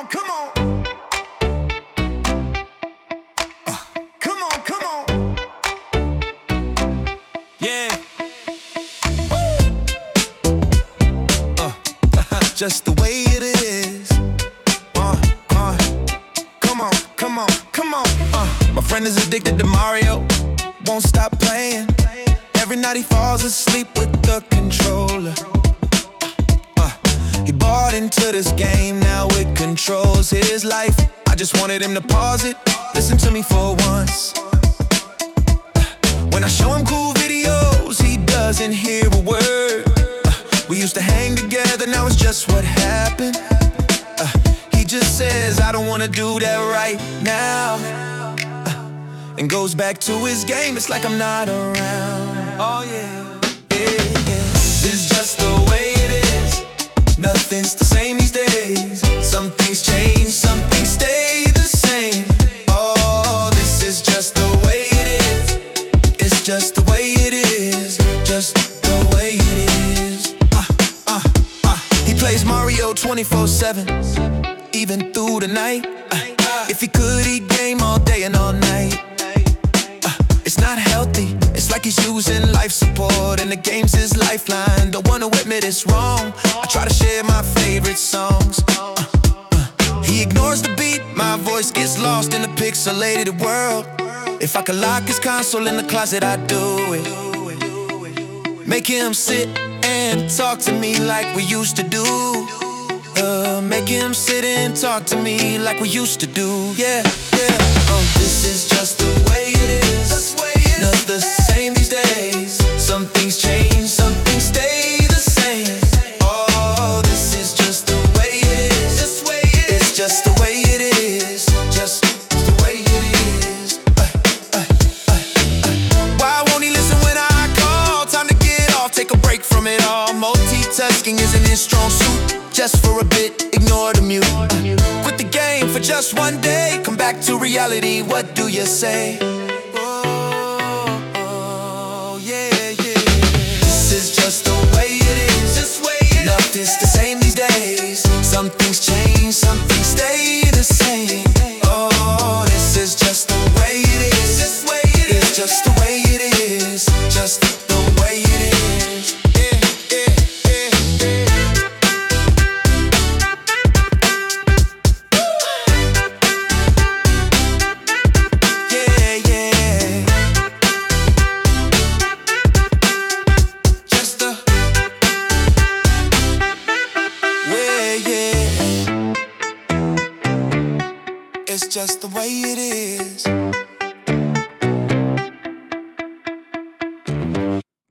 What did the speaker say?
on, come on. Come on, come on. Yeah. Just the way it is. Come on, come on, come on. My friend is addicted to Mario, won't stop playing. Every night he falls asleep with the controller. He bought into this game, now it controls his life. I just wanted him to pause it, listen to me for once. When I show him cool videos, he doesn't hear a word. We used to hang together, now it's just what happened. He just says, I don't wanna do that right now, and goes back to his game, it's like I'm not around. Oh yeah, yeah, yeah. This is just the way it is. Nothing's the same these days. Some things change, some things stay the same. Oh, this is just the way it is. It's just the way it is. Just the way it is. He plays Mario 24/7, even through the night. If he could, he'd game all day and all night. It's not healthy, it's like he's using life support, and the game's his lifeline. Don't wanna admit it's wrong, I try to share my favorite songs. He ignores the beat, my voice gets lost in the pixelated world. If I could lock his console in the closet, I'd do it. Make him sit and talk to me like we used to do. Make him sit and talk to me like we used to do. Yeah, yeah. This is just the way it is. Not the same these days. Some things change, some things stay the same. Oh, this is just the way it is. It's just the way it is. Just the way it is. Why won't he listen when I call? Time to get off, take a break from it all. Multitasking isn't his strong suit. Just for a bit, ignore the mute. Quit the game for just one day. Come back to reality, what do you say? Oh, yeah, yeah. This is just the way it is. Nothing's the same these days. Some things change, some things stay the same. Oh, this is just the way it is. It's just the way it is. Just the way it is. It's just the way it is.